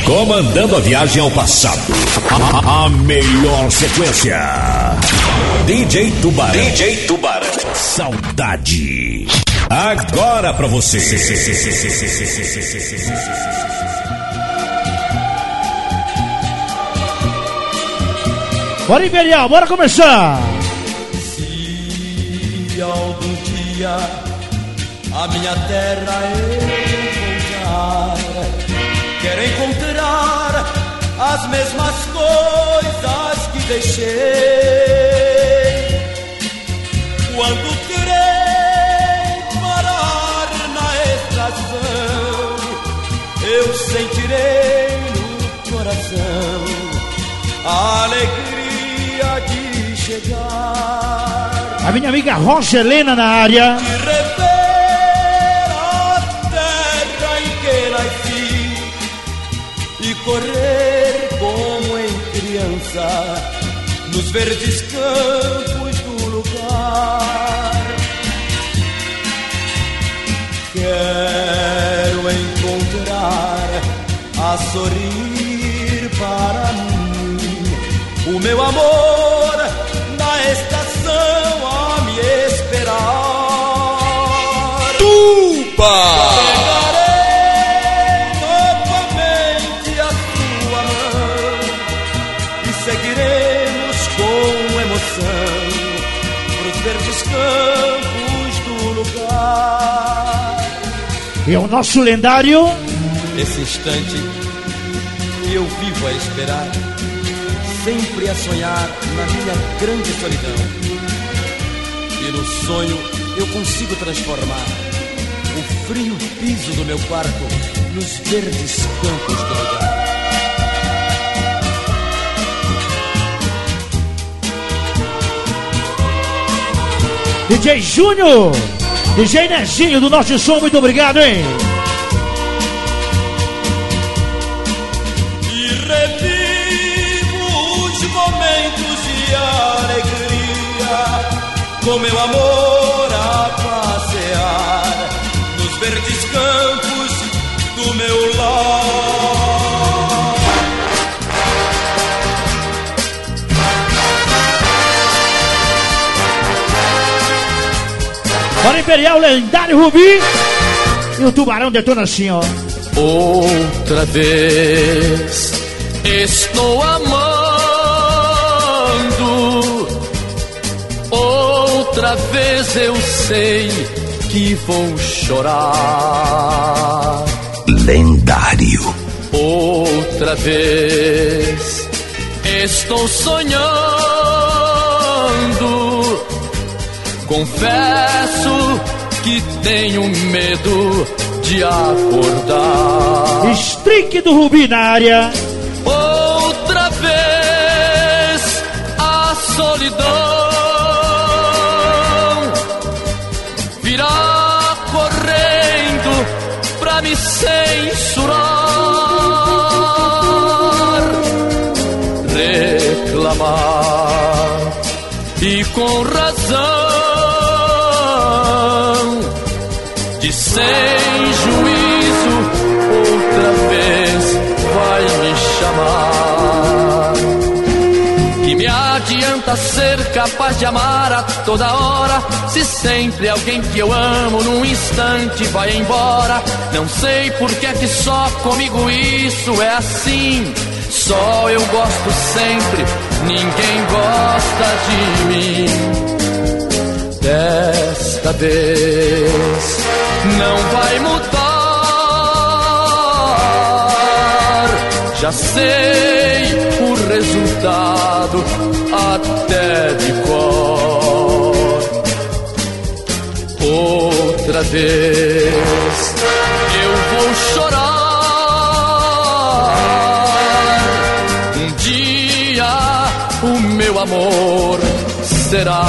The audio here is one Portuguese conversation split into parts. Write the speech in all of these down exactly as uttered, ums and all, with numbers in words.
Comandando a viagem ao passado. A, a melhor sequência. D J Tubarão. D J Tubarão. Saudade. Agora pra você. Bora, Imperial, bora começar. Se algum dia a minha terra encontrar, quero encontrar as mesmas coisas que deixei. Quando querer parar na estação, eu sentirei no coração a alegria de chegar. A minha amiga Rocha Helena na área. De rever a terra em que nasci e correr como em criança nos verdes campos do lugar. Quero encontrar a sorrir para mim o meu amor na estação a me esperar. Tuba! Pegarei novamente a sua mão e seguiremos com emoção pros verdes campos do lugar. E o nosso lendário. Nesse instante eu vivo a esperar, sempre a sonhar na minha grande solidão. E no sonho eu consigo transformar o frio piso do meu quarto nos verdes campos do lugar. D J Júnior, D J Nezinho do Norte Som, muito obrigado, hein? E revivo os momentos de alegria com meu amor a passear nos verdes campos do meu lar. Bora, Imperial, lendário Rubi. E o Tubarão detona assim, ó. Outra vez estou amando, outra vez eu sei que vou chorar. Lendário. Outra vez estou sonhando, confesso que tenho medo de acordar. Streak do Rubi na área. Outra vez a solidão virá correndo pra me censurar, reclamar e com razão, de sem juízo outra vez vai me chamar. Que me adianta ser capaz de amar a toda hora, se sempre alguém que eu amo num instante vai embora. Não sei por que é que só comigo isso é assim. Só eu gosto sempre, ninguém gosta de mim. Desta vez não vai mudar, já sei o resultado até de cor. Outra vez eu vou chorar, um dia o meu amor será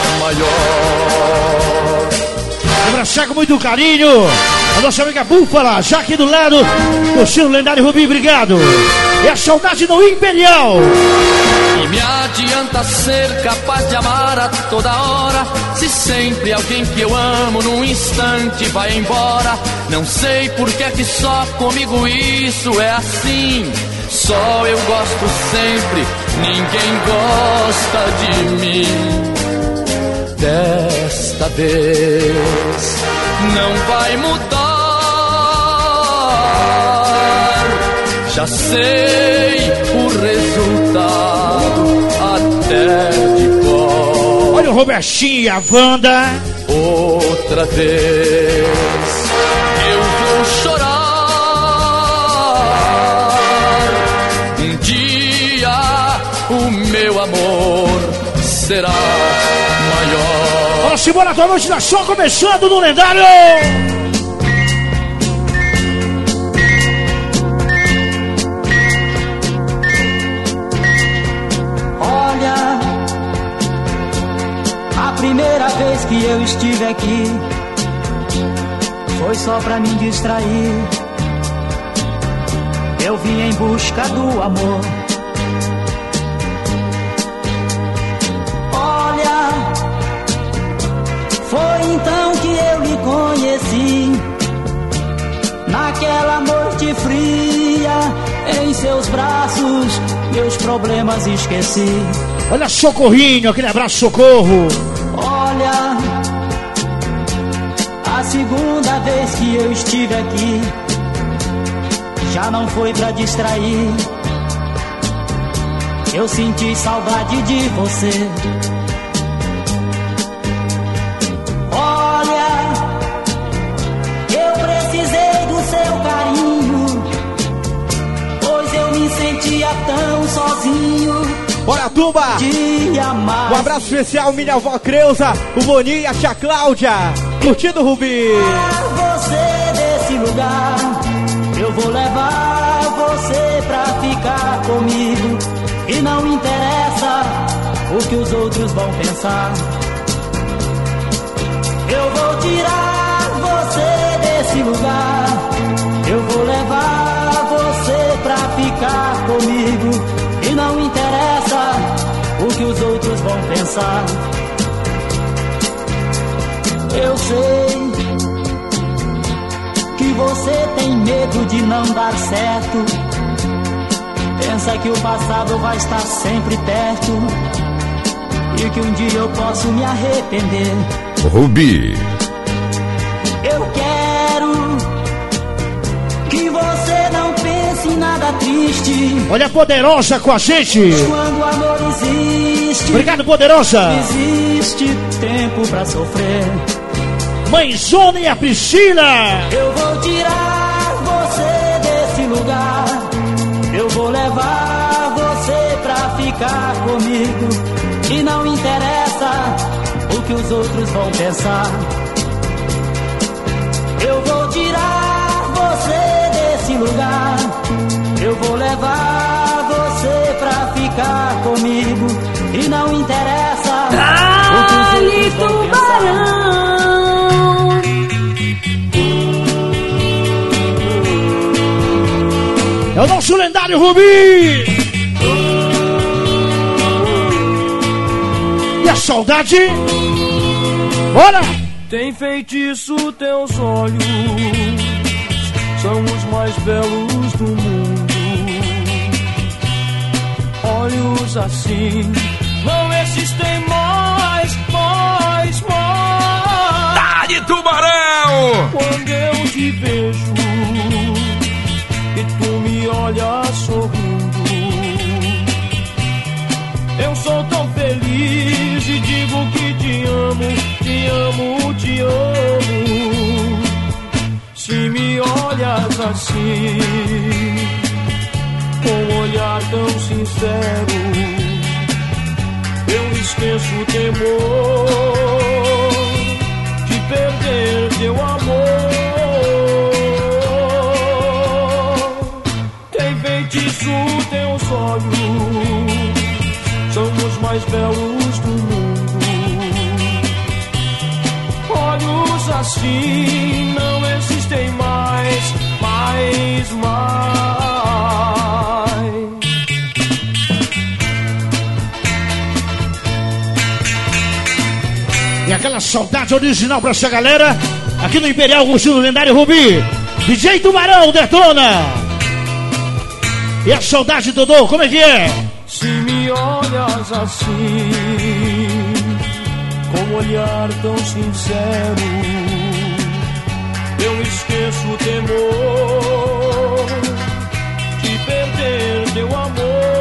maior. Abraçar com muito carinho a nossa amiga Búfala, já aqui do lado, curtindo o lendário Rubi, obrigado. E a saudade do Imperial. Que me adianta ser capaz de amar a toda hora, se sempre alguém que eu amo num instante vai embora. Não sei por que é que só comigo isso é assim. Só eu gosto sempre, ninguém gosta de mim. Desta vez não vai mudar. Já sei o resultado até de cor. Olha o Robertinho e a Wanda. Outra vez eu vou chorar. Um dia o meu amor será maior. Olha, simbora, tua noite da só começando no lendário. Olha, a primeira vez que eu estive aqui foi só pra me distrair. Eu vim em busca do amor. Olha, foi então que eu lhe conheci. Naquela noite fria, em seus braços, meus problemas esqueci. Olha, Socorrinho, aquele abraço, Socorro. Olha, a segunda vez que eu estive aqui já não foi pra distrair. Eu senti saudade de você. Olha, eu precisei do seu carinho, pois eu me sentia tão sozinho. Bora, Tumba! Um abraço especial, minha avó Creuza, o Boninho e a tia Cláudia. Curtindo o Rubi. Você desse lugar, eu vou levar você pra ficar comigo. E não interessa o que os outros vão pensar. Eu vou tirar você desse lugar. Eu vou levar você pra ficar comigo. E não interessa o que os outros vão pensar. Eu sei que você tem medo de não dar certo. Pensa que o passado vai estar sempre perto e que um dia eu posso me arrepender. Rubi. Eu quero que você não pense em nada triste. Olha a Poderosa com a gente. Quando o amor existe. Obrigado, Poderosa. Existe tempo pra sofrer. Mãezona e a Priscila. Eu vou tirar você desse lugar. Eu vou levar você pra ficar comigo. E não interessa o que os outros vão pensar. Eu vou tirar você desse lugar. Eu vou levar você pra ficar comigo. E não interessa o que os outros vão pensar. É o nosso lendário Rubi. E a saudade? Bora! Tem feitiço teus olhos, são os mais belos do mundo. Olhos assim não existem mais, mais, mais. Tá de Tubarão! Quando eu te vejo e tu me olhas sorrindo, eu sou tão feliz e digo que te amo, te amo, te amo. Se me olhas assim, com um olhar tão sincero, eu esqueço o temor de perder teu amor. Tem feitiço teus olhos, são os mais belos do mundo. Olhos assim não existem mais, mais, mais. aquela saudade original pra essa galera. Aqui no Imperial, curtindo o lendário Rubi. D J Tubarão, detona. E a saudade, Dodô, como é que é? Se me olhas assim, com um olhar tão sincero, eu esqueço o temor de perder teu amor.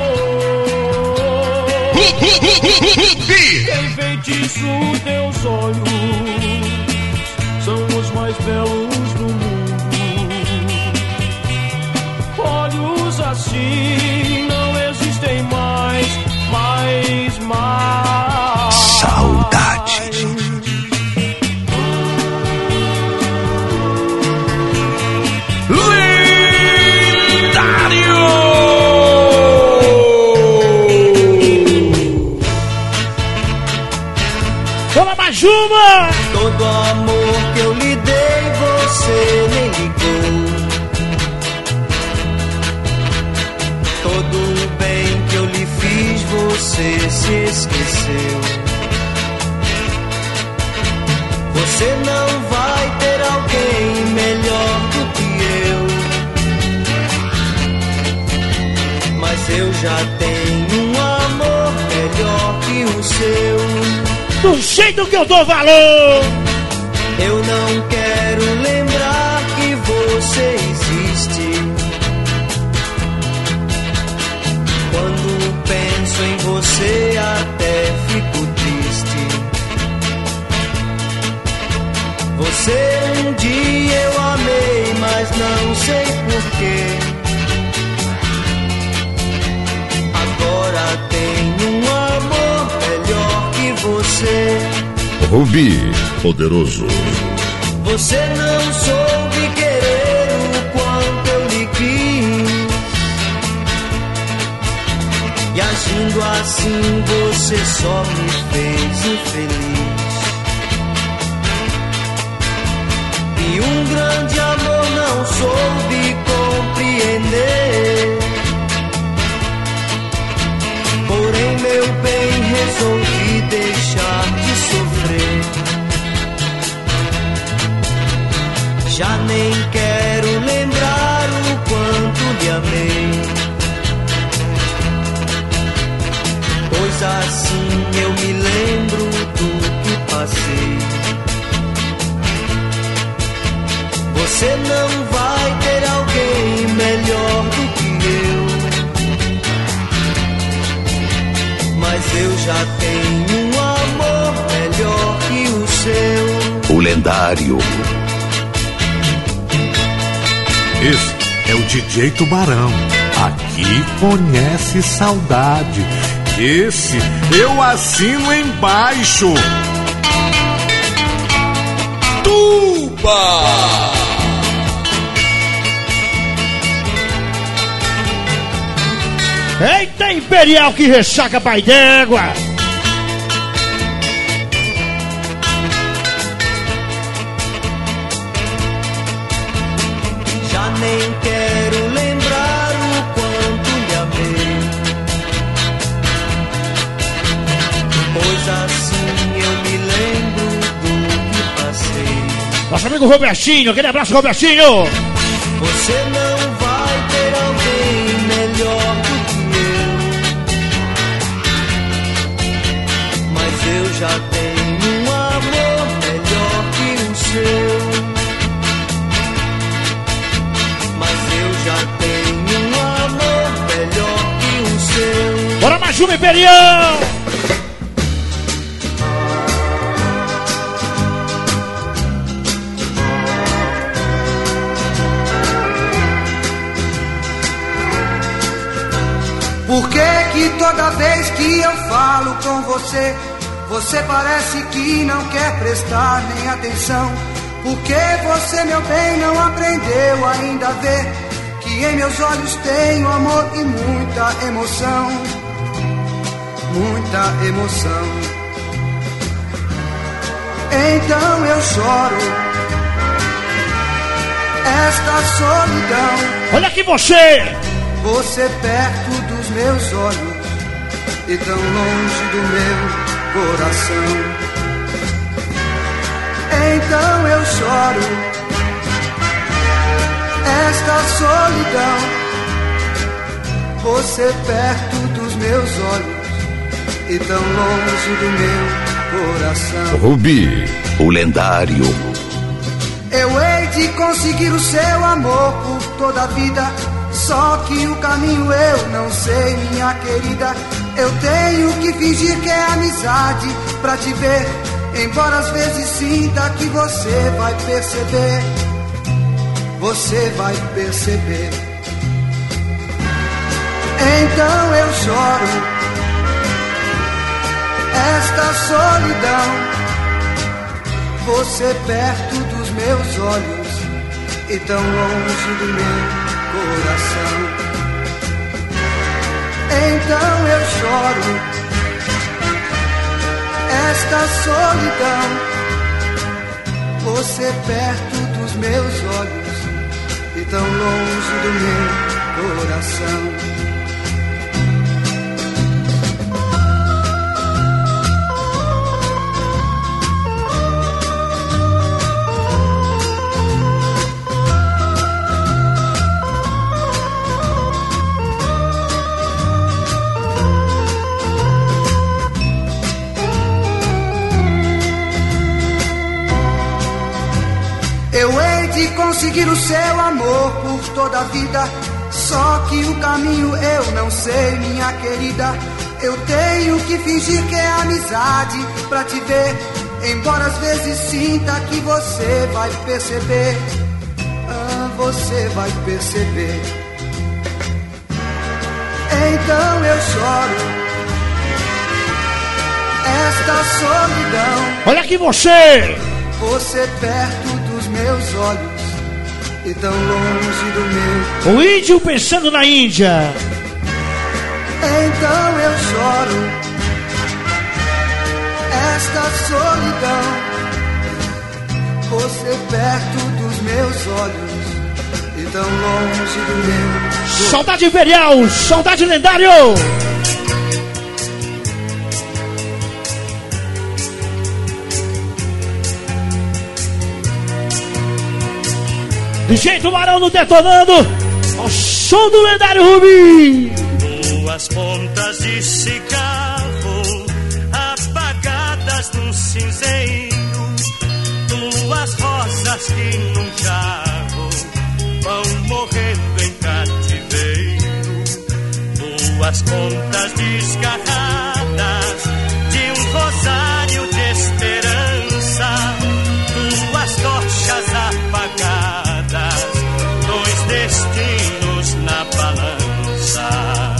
Quem feitiço teus olhos são os mais belos do mundo. Olhos assim não existem mais, mais, mais. Saudade. Vamos mais uma! Todo amor que eu lhe dei, você nem ligou. Todo o bem que eu lhe fiz, você se esqueceu. Você não vai ter alguém melhor do que eu, mas eu já tenho um amor melhor que o seu. Do jeito que eu dou valor. Eu não quero lembrar que você existe. Quando penso em você até fico triste. Você um dia eu amei, mas não sei porquê. Agora tenho um amor melhor que você. Rubi, poderoso. Você não soube querer o quanto eu lhe quis. E agindo assim você só me fez infeliz. E um grande amor não soube compreender. Porém, meu bem, resolvi deixar de sofrer. Já nem quero lembrar o quanto lhe amei. Pois assim eu me lembro do que passei. Você não vai ter alguém melhor do que eu, mas eu já tenho um amor melhor que o seu. O lendário. Esse é o D J Tubarão. Aqui conhece saudade. Esse eu assino embaixo. Tuba! Eita, Imperial que ressaca pai d'égua. Já nem quero lembrar o quanto lhe amei. Pois assim eu me lembro do que passei. Nosso amigo Robertinho, aquele abraço, Robertinho. Você não vai ter alguém melhor do que eu, mas eu já tenho um amor melhor que o seu. Mas eu já tenho um amor melhor que o seu. Bora mais uma, Imperial! Por que que toda vez que eu falo com você, você parece que não quer prestar nem atenção? Por que você, meu bem, não aprendeu ainda a ver que em meus olhos tenho amor e muita emoção? Muita emoção. Então eu choro esta solidão. Olha aqui você! Você perto dos meus olhos e tão longe do meu coração. Então eu choro esta solidão, você perto dos meus olhos e tão longe do meu coração. Rubi, o lendário. Eu hei de conseguir o seu amor por toda a vida, só que o caminho eu não sei, minha querida. Eu tenho que fingir que é amizade pra te ver, embora às vezes sinta que você vai perceber. Você vai perceber. Então eu choro esta solidão, você perto dos meus olhos e tão longe do meu coração. Então eu choro esta solidão, você perto dos meus olhos e tão longe do meu coração. Eu hei de conseguir o seu amor por toda a vida, só que o caminho eu não sei, minha querida. Eu tenho que fingir que é amizade pra te ver, embora às vezes sinta que você vai perceber. Ah, você vai perceber. Então eu choro esta solidão. Olha aqui você! Você perto dos meus olhos e tão longe do meu. O índio pensando na Índia. Então eu choro esta solidão, você perto dos meus olhos e tão longe do meu. Saudade imperial, saudade lendário. D J Tubarão no detonando, ao som do lendário Rubi. Duas pontas de cigarro apagadas num cinzeiro, duas rosas que num jarro vão morrendo em cativeiro, duas pontas desgarradas de um rosário de esperança, duas tochas apagadas, dois destinos na balança.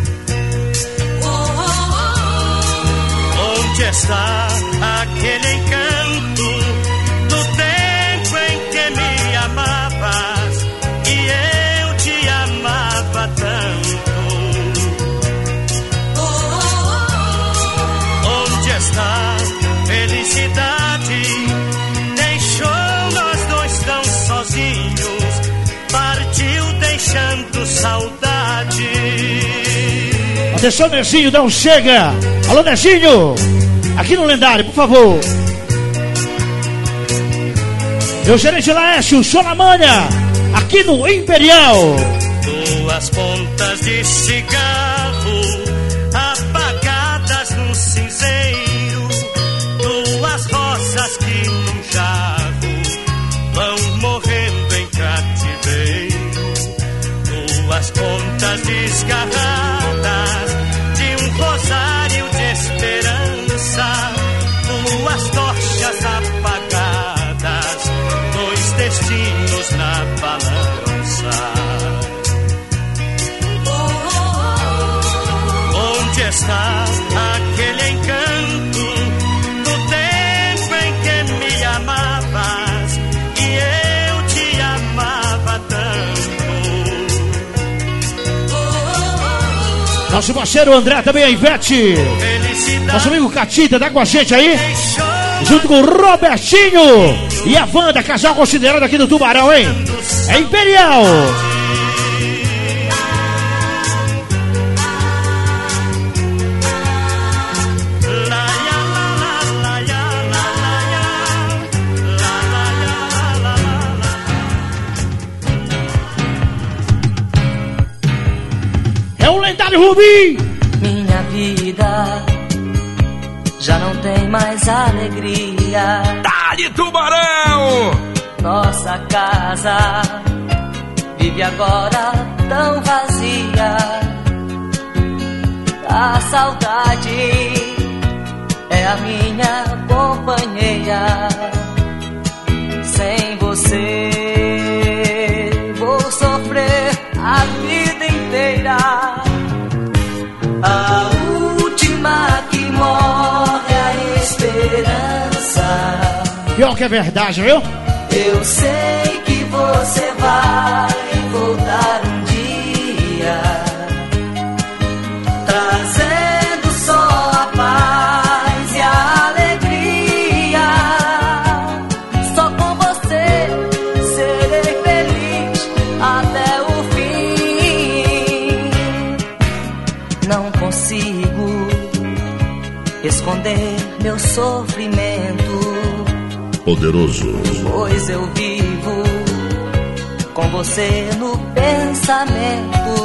Onde está aquele encanto do tempo em que me amavas e eu te amava tanto? Onde está felicidade? Deixou nós dois tão sozinhos, partiu deixando saudade. Atenção, Nezinho, dá um chega. Alô, Nezinho, aqui no lendário, por favor. Meu gerente Laércio, Solamanha, aqui no Imperial. Duas pontas de cigarro apagadas num cinzeiro, duas rosas que num jarro vão morrendo em cativeiro, duas pontas desgarradas de um rosário de esperança, duas tochas apagadas, dois destinos na balança. Onde está aquele encanto do tempo em que me amavas e eu te amava tanto? Nosso parceiro André, também a Ivete. Nosso amigo Catita, tá com a gente aí? Junto com o Robertinho e a Wanda, casal considerado aqui do Tubarão, hein? É Imperial. É o lendário Rubi. Minha vida já não tem mais alegria. Dá-lhe, Tubarão! Nossa casa vive agora tão vazia. A saudade é a minha companheira. Sem você vou sofrer a vida inteira. A última que morre a esperança. Pior que é verdade, viu? Eu sei que você vai voltar um dia, trazendo só a paz e a alegria. Só com você serei feliz até o fim. Não consigo esconder meu sofrimento, poderoso, pois eu vivo com você no pensamento.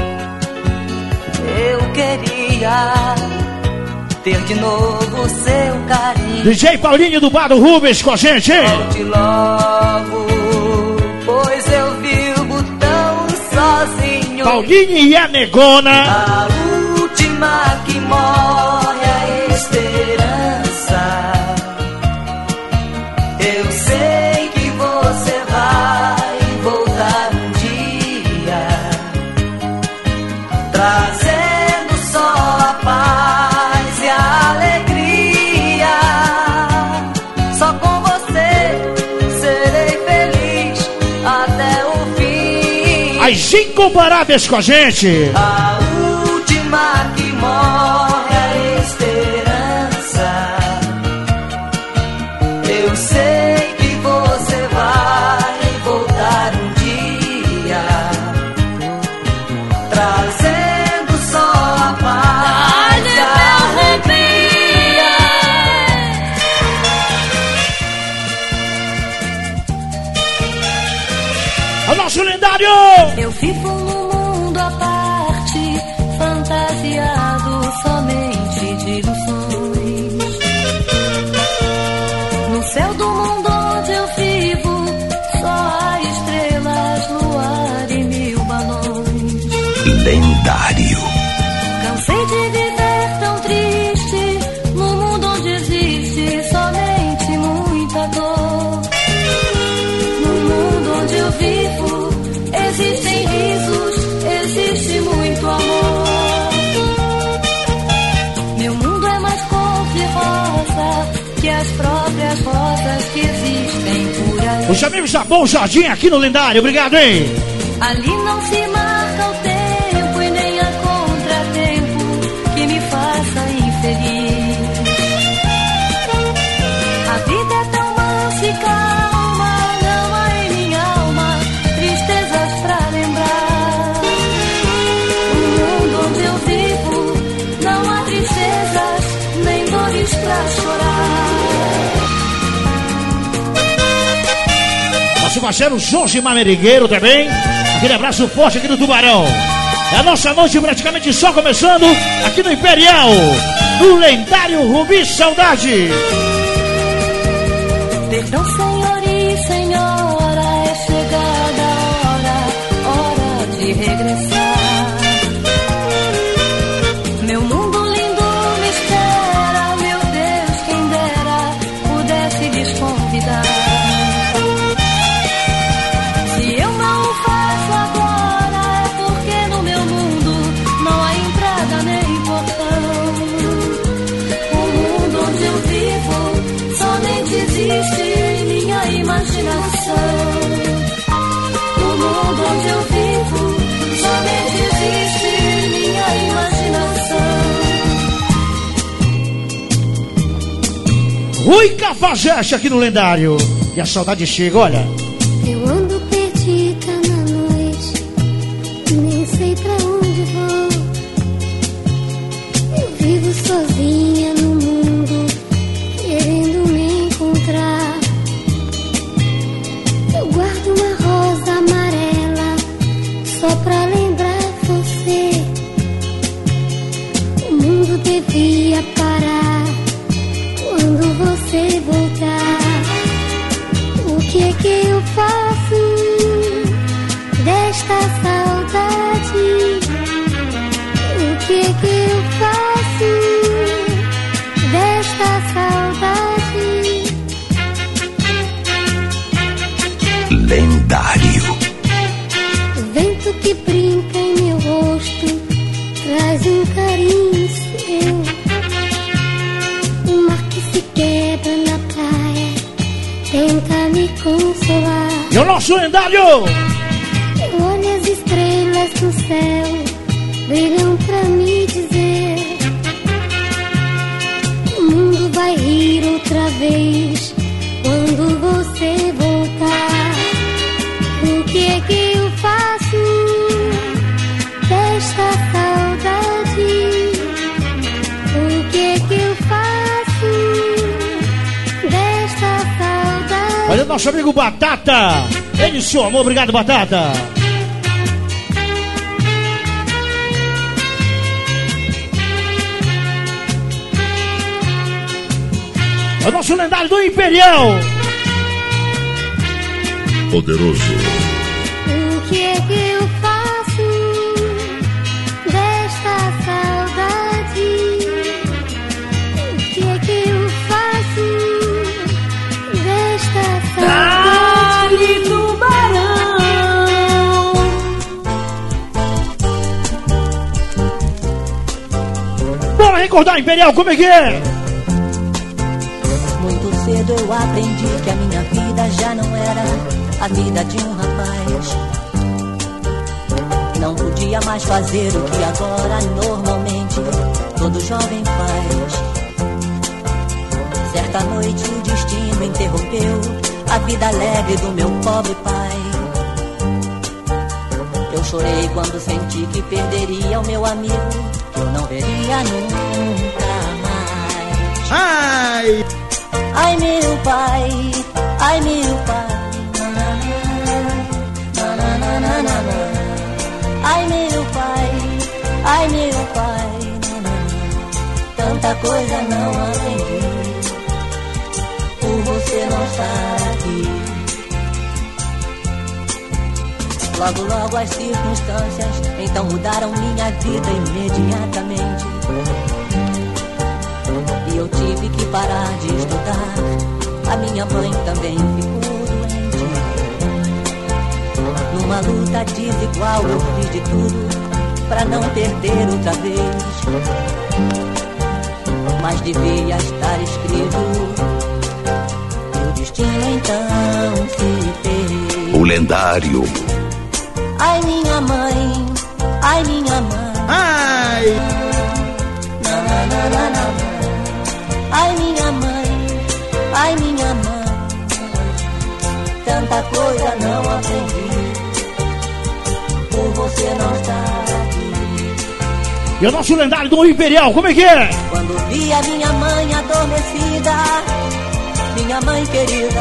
Eu queria ter de novo seu carinho. D J Paulinho do Bar do Rubens com a gente, hein? Volte logo, pois eu vivo tão sozinho. Paulinho e a Negona. A última que morre a esperança. Eu sei que você vai voltar um dia, trazendo só a paz e a alegria. Só com você serei feliz até o fim. As incomparáveis com a gente. A última que morre a esperança. Eu sei que você vai voltar um dia, trazendo só a paz e a alegria. É o nosso lendário. Eu vivo num mundo à parte, fantasiado somente de ilusões. No céu do mundo onde eu vivo, só há estrelas, luar e mil balões. lendário. Cansei de viver tão triste, no mundo onde existe somente muita dor. No mundo onde eu vivo, existem risos, existe muito amor. Meu mundo é mais cor-de-rosa que as próprias rosas que existem por aí. Os amigos da Bom Jardim aqui no lendário, obrigado, hein? Ali não se marca o tempo e nem há contratempo que me faça infeliz. A vida é tão mansa e calma, não há em minha alma tristezas pra lembrar. No mundo onde eu vivo, não há tristezas nem dores pra chorar. Nosso parceiro Jorge Mamerigueiro também. Aquele abraço forte aqui do Tubarão. É a nossa noite praticamente só começando aqui no Imperial, no lendário Rubi Saudade. Perdão, senhor e senhora, é chegada a hora, hora de regressar. Meu mundo lindo me espera, meu Deus, quem dera pudesse desconvidar. Se eu não o faço agora, é porque no meu mundo não há entrada nem portão. O mundo onde eu vivo somente existe em minha imaginação. No mundo onde eu vivo somente existe em minha imaginação. Rui Cafajeste aqui no lendário. E a saudade chega, olha. Eu ando perdida na noite, nem sei pra onde vou. Eu vivo sozinha no mundo, querendo me encontrar. Eu guardo uma rosa amarela, só pra lembrar você. que é que eu faço desta saudade? Lendário. Vento que brinca em meu rosto traz um carinho seu. O mar que se quebra na praia tenta me consolar. E o nosso lendário! Eu olho as estrelas no céu, brilham pra me dizer: o mundo vai rir outra vez quando você voltar. O que é que eu faço desta saudade? O que é que eu faço desta saudade? Olha o nosso amigo Batata! Ele, seu amor, obrigado, Batata! É o nosso lendário do Imperial! Poderoso. O que é que eu faço desta saudade? O que é que eu faço desta saudade? Dali, tubarão. Bora recordar, Imperial, como é que é? Muito cedo eu aprendi que a minha vida já não era a vida de um rapaz. Não podia mais fazer o que agora normalmente todo jovem faz. Certa noite o destino interrompeu a vida alegre do meu pobre pai. Eu chorei quando senti que perderia o meu amigo, que eu não veria nunca mais. Ai! Ai meu pai, ai meu pai. Ai meu pai, ai meu pai, tanta coisa não aprendi por você não estar aqui. Logo, logo as circunstâncias então mudaram minha vida imediatamente. E eu tive que parar de estudar, a minha mãe também ficou doente. Numa luta desigual eu fiz de tudo pra não perder outra vez. Mas devia estar escrito, meu destino então se fez. O lendário. Ai minha mãe, ai minha mãe. Ai! Na, na, na, na, na. Ai minha mãe, ai minha mãe. Tanta coisa não aprendi por você não estar aqui. E o nosso lendário do Imperial, como é que é? Quando vi a minha mãe adormecida, minha mãe querida,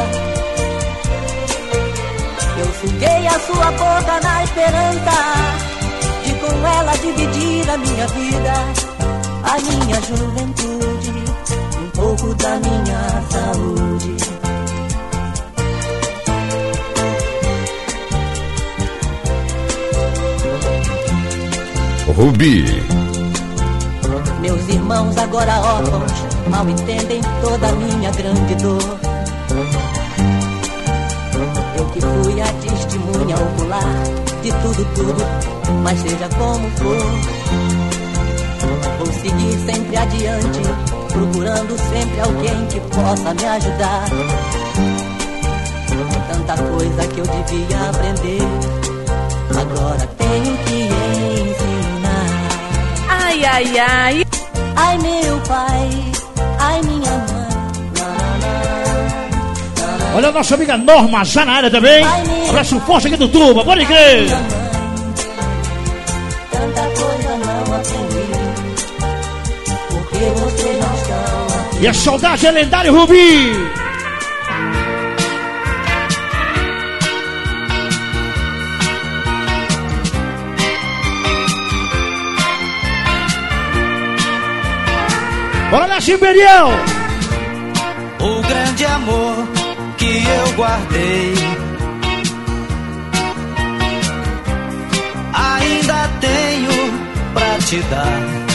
eu suguei a sua boca na esperança de com ela dividir a minha vida, a minha juventude, um pouco da minha saúde. Rubi. Meus irmãos agora órfãos mal entendem toda a minha grande dor. Eu que fui a testemunha ocular de tudo, tudo, mas seja como for, vou seguir sempre adiante, procurando sempre alguém que possa me ajudar. Tanta coisa que eu devia aprender, agora tenho que ensinar. Ai, ai, ai. Ai meu pai, ai minha mãe. Olha a nossa amiga Norma já na área também. Abraço forte aqui do Tuba, pode crer. Tanta coisa não aprendi, porque você não está aqui. E a saudade é lendário, Rubi. Bora nessa, Imperial! O grande amor que eu guardei ainda tenho pra te dar.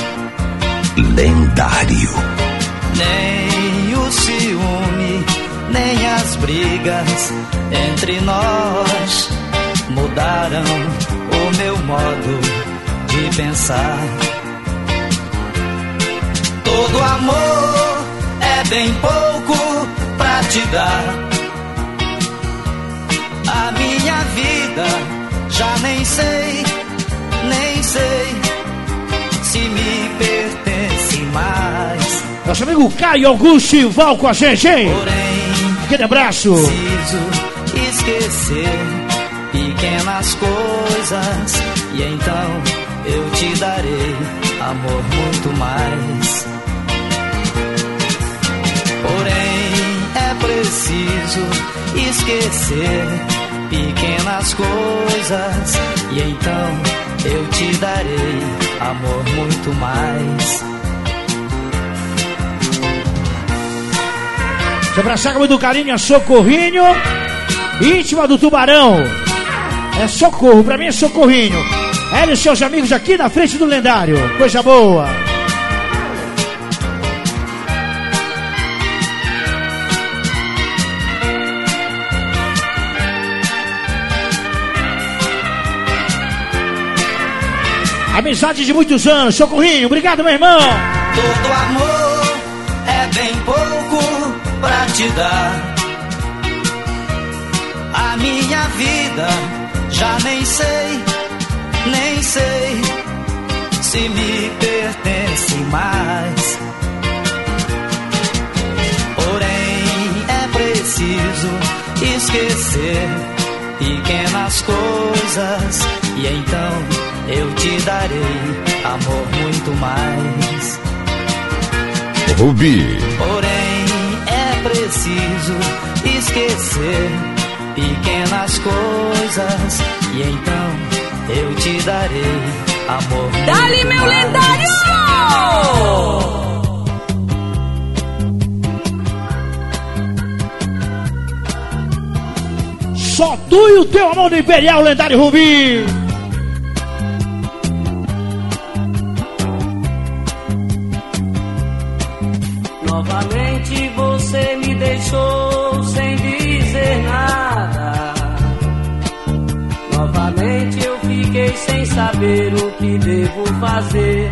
Lendário. Nem o ciúme, nem as brigas entre nós mudaram o meu modo de pensar. Todo amor é bem pouco pra te dar. A minha vida já nem sei, nem sei se me pertence mais. Nosso amigo Caio Augusto Val com a gente, hein? Porém, aquele abraço. Preciso esquecer pequenas coisas e então eu te darei amor muito mais. Porém, é preciso esquecer pequenas coisas e então eu te darei amor muito mais. Se abraçar com muito carinho, Socorrinho, íntima do Tubarão. É Socorro, pra mim é Socorrinho. Ela e seus amigos aqui na frente do Lendário. Coisa boa. Amizade de muitos anos, Socorrinho, obrigado, meu irmão. Todo amor é bem pouco pra te dar. A minha vida já nem sei, nem sei se me pertence mais. Porém, é preciso esquecer pequenas coisas e então eu te darei amor muito mais. Rubi. Porém, é preciso esquecer pequenas coisas e então eu te darei amor muito mais. Dali, meu lendário! Só tu e o teu amor do Imperial, Lendário Rubi. Novamente você me deixou sem dizer nada. Novamente eu fiquei sem saber o que devo fazer.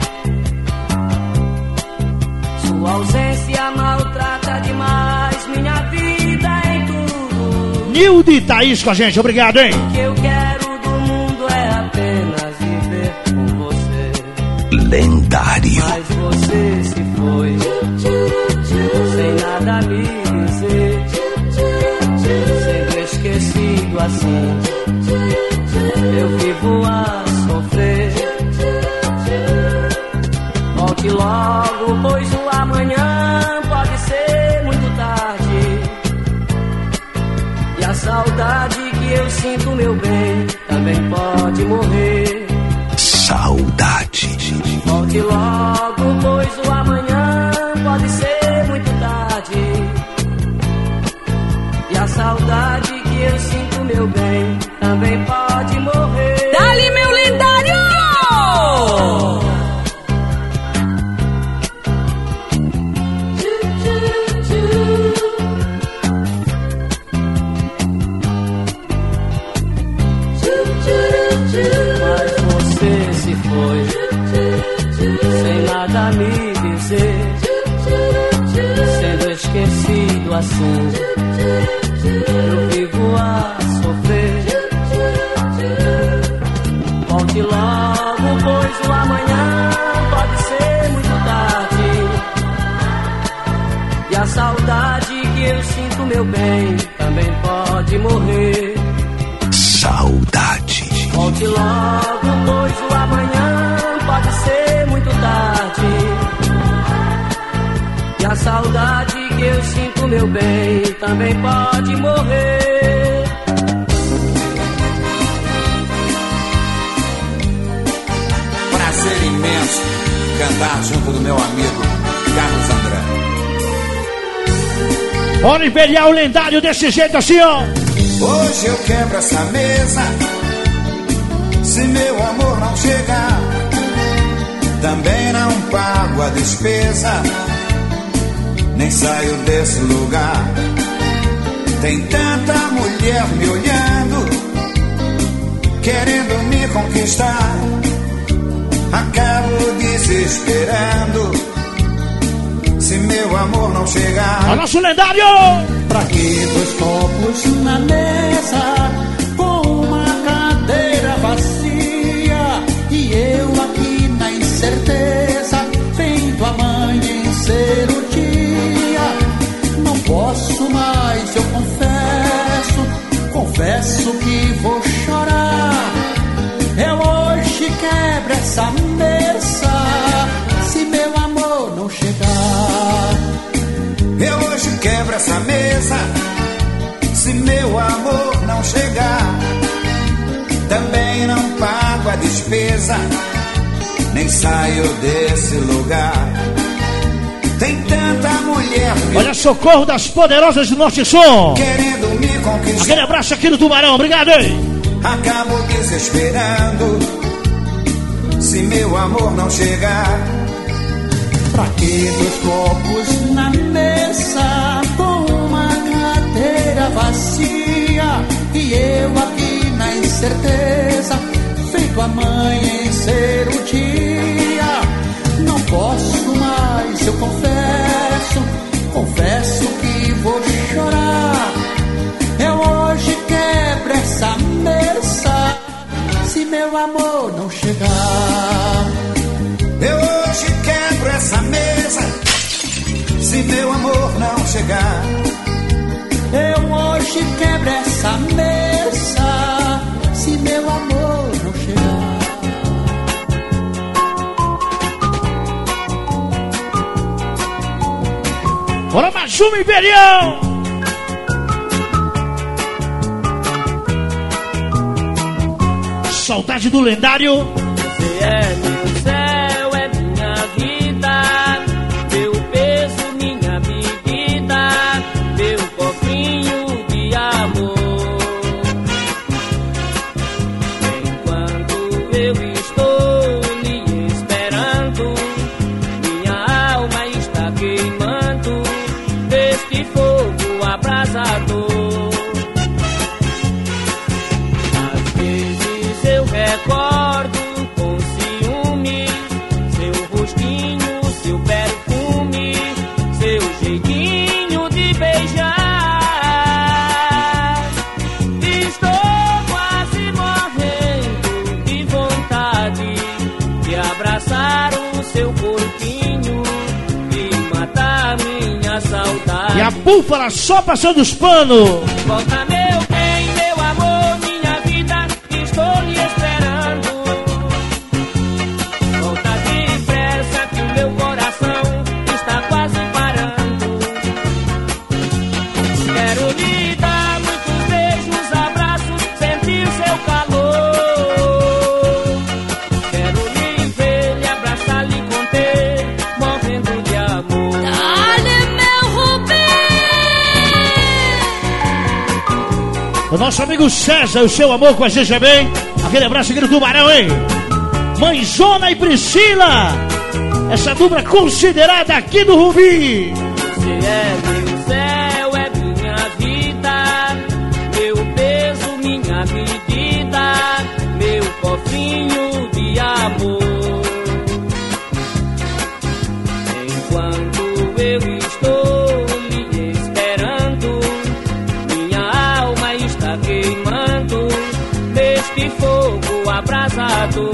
Sua ausência maltrata demais minha vida em tudo. Nilde e Thaís com a gente, obrigado, hein? O que eu quero do mundo é apenas viver com você. Lendário. Mas você se foi sem nada me dizer, sendo esquecido assim, eu vivo a sofrer. Volte logo, pois o amanhã pode ser muito tarde, e a saudade que eu sinto, meu bem, também pode morrer. Saudade. Volte logo, pois o amanhã pode ser muito tarde, e a saudade que eu sinto, meu bem, também pode morrer. Dali, meu lendário! Mas você se foi sem nada me dizer, sendo esquecido assim, eu vivo a sofrer. Volte logo, pois o amanhã pode ser muito tarde, e a saudade que eu sinto, meu bem, também pode morrer. Saudade. Volte logo, pois o amanhã pode ser muito tarde, e a saudade que eu sinto, meu bem, também pode morrer. Prazer imenso cantar junto do meu amigo Carlos André. Olha o Imperial Lendário desse jeito assim, ó. Hoje eu quebro essa mesa, se meu amor não chegar, também não pago pago a despesa, nem saio desse lugar. Tem tanta mulher me olhando, querendo me conquistar. Acabo desesperando se meu amor não chegar. O nosso lendário! Pra que dois copos na mesa com uma cadeira vazia e eu aqui na incerteza, vendo amanhecer o dia? Não posso mais, eu confesso, confesso que vou chorar. Eu hoje quebro essa mesa se meu amor não chegar. Eu hoje quebro essa mesa se meu amor não chegar. Também não pago a despesa, nem saio desse lugar. Tem tanta mulher. Olha, Socorro das Poderosas do Norte Som, querendo me conquistar. Aquele abraço aqui do Tubarão, obrigado, hein? Acabo desesperando se meu amor não chegar. Pra que dois copos na mesa com uma cadeira vazia e eu aqui na incerteza, feito amanhecer o dia? Não posso mais, eu confesso, confesso que vou chorar. Eu hoje quebro essa mesa se meu amor não chegar. Eu hoje quebro essa mesa se meu amor não chegar. Eu hoje quebro essa mesa se meu amor não chegar. Bora mais uma, Imperial! Saudade do lendário. Você é meu céu, é minha vida, meu peso, minha bebida, meu cofrinho de amor. Enquanto eu estou lhe esperando, minha alma está queimando deste fogo abrasador. Recordo com ciúmes seu rostinho, seu perfume, seu jeitinho de beijar. Estou quase morrendo de vontade de abraçar o seu corpinho e matar minha saudade. E a búfala só passando os panos. Volta, meu bem, meu amor, minha vida, estou lhe esperando. Volta depressa que o meu coração está quase parando. Quero lhe dar muitos beijos, abraços, sentir seu calor. Quero lhe ver, lhe abraçar, lhe conter, morrendo de amor. Dale, meu Rubim! O nosso amigo César, o seu amor com a gente também. Aquele abraço aqui do Tubarão, hein? Mãezona e Priscila, essa dupla considerada aqui do Rubi. Você é meu céu, é minha vida, meu peso, minha medida, meu cofrinho de amor. Enquanto eu estou lhe esperando, minha alma está queimando neste fogo abrasador.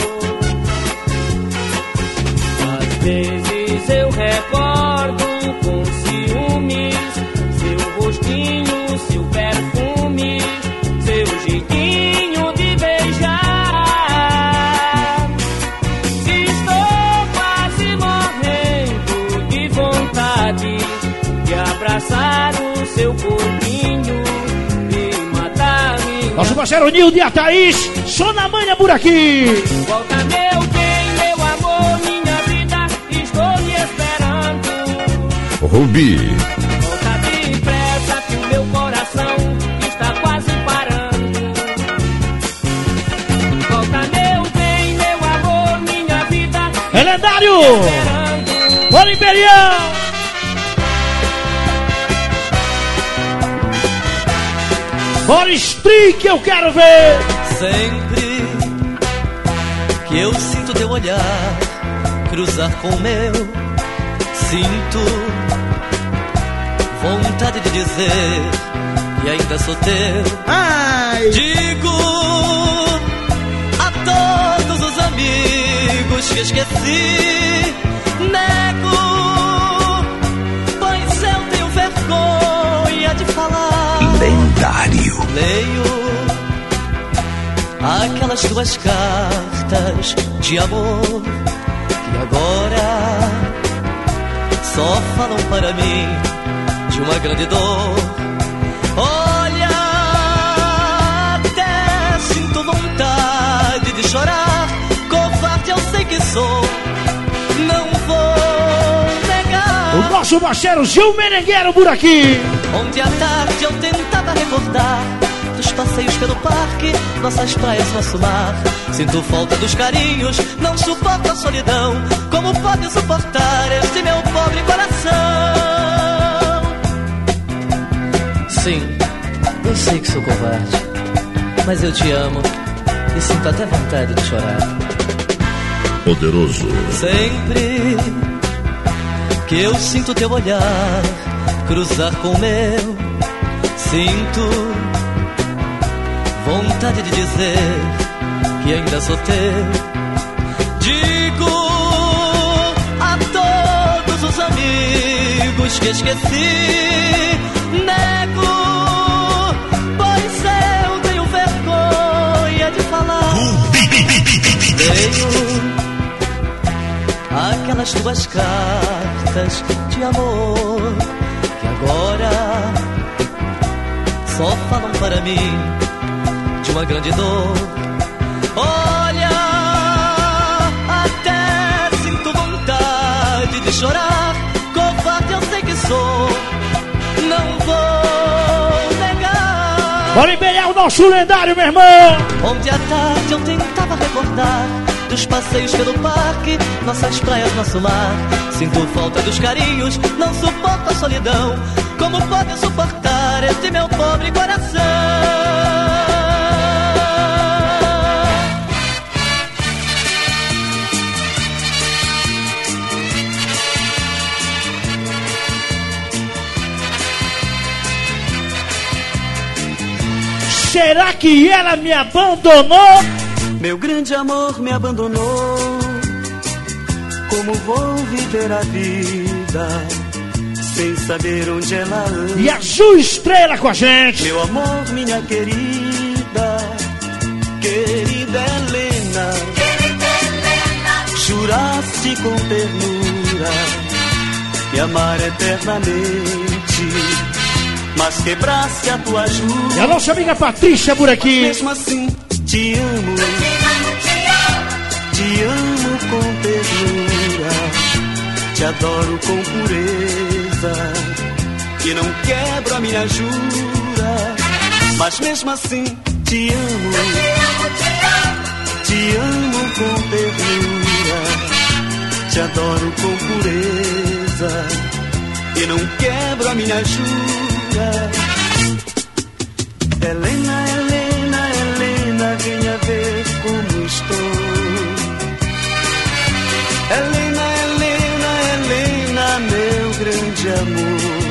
Às vezes eu recordo com ciúmes seu rostinho, seu perfume, seu jeitinho de beijar. Estou quase morrendo de vontade de abraçar o seu corpinho e matar minha. Nosso parceiro Nildo e a Thaís, só na manha por aqui. Volta, meu bem, meu amor, minha vida, estou lhe esperando. Rubi. Volta depressa que o meu coração está quase parando. Volta, meu bem, meu amor, minha vida, É lendário! esperando. Bora, Imperial! Bora, Street, que eu quero ver! Sempre que eu sinto teu olhar cruzar com o meu, sinto vontade de dizer que ainda sou teu. Ai. Digo a todos os amigos que esqueci, nego, pois eu tenho vergonha de falar. Lendário. Leio aquelas tuas cartas de amor que agora só falam para mim de uma grande dor. Olha, até sinto vontade de chorar. Covarde eu sei que sou, não vou negar. O nosso baixeiro Gil Merengueiro por aqui. Ontem à tarde eu tentava recordar dos passeios pelo parque, nossas praias, nosso mar. Sinto falta dos carinhos, não suporto a solidão. Como pode suportar este meu pobre coração? Sim, eu sei que sou covarde, mas eu te amo e sinto até vontade de chorar. Poderoso. Sempre que eu sinto teu olhar cruzar com o meu, sinto vontade de dizer que ainda sou teu. Digo a todos os amigos que esqueci, nego, pois eu tenho vergonha de falar. Tenho aquelas tuas cartas de amor que agora só falam para mim de uma grande dor. Olha, até sinto vontade de chorar. Covarde eu sei que sou, não vou negar. Bora empenhar o nosso lendário, meu irmão. Ontem à tarde eu tentava recordar dos passeios pelo parque, nossas praias, nosso mar. Sinto falta dos carinhos, não suporto a solidão. Como pode suportar este meu pobre coração? Será que ela me abandonou? Meu grande amor me abandonou. Como vou viver a vida sem saber onde ela anda? E a Ju Estrela com a gente. Meu amor, minha querida, querida Helena, querida Helena, juraste com ternura me amar eternamente, mas quebraste a tua jura. E a nossa amiga Patrícia por aqui. Mesmo assim te amo, te amo com ternura, te adoro com pureza e não quebro a minha jura. Mas mesmo assim te amo, te amo com ternura, te adoro com pureza e não quebro a minha jura. Helena, Helena, Helena, venha ver como estou. Helena, Helena, Helena, meu grande amor.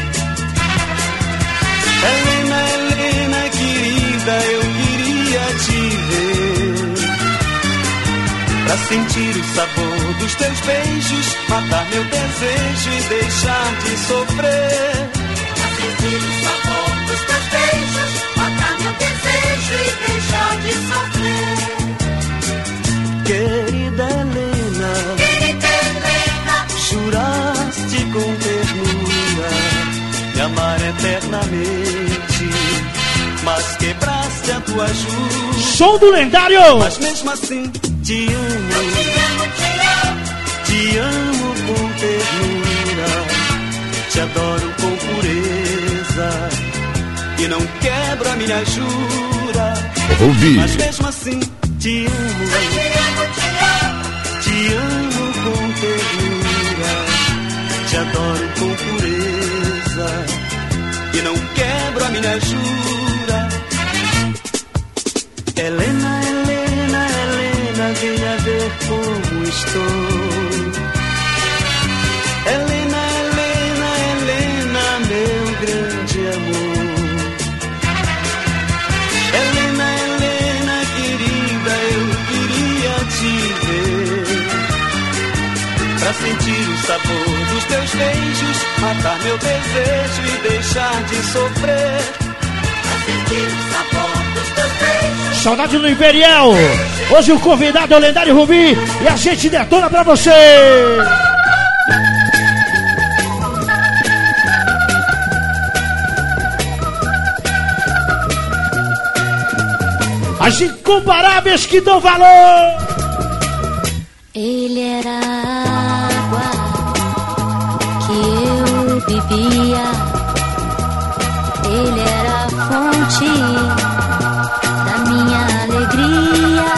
Helena, Helena, querida, eu queria te ver, pra sentir o sabor dos teus beijos, matar meu desejo e deixar de sofrer. Pra sentir o sabor dos teus beijos, matar meu desejo e deixar de sofrer. Querida Helena, querida Helena, juraste com ternura me amar eternamente, mas quebraste a tua jura. Som do lendário. Mas mesmo assim te amo, te amo com ternura, te adoro com pureza e não quebro a minha jura. Ouvi. Mas mesmo assim te amo, te amo com ternura, com pureza e não quebro a minha jura. Helena, Helena, Helena, venha ver como estou. Helena, Helena, Helena, meu grande amor. Helena, Helena, querida, eu queria te ver pra sentir o sabor dos teus beijos, matar meu desejo e deixar de sofrer. Pra sentir o sabor dos teus beijos. Saudade do Imperial. Hoje o convidado é o lendário Rubi e a gente detona pra você. As incomparáveis que dão valor. Ele era a água que eu bebia. Ele era a fonte da minha alegria.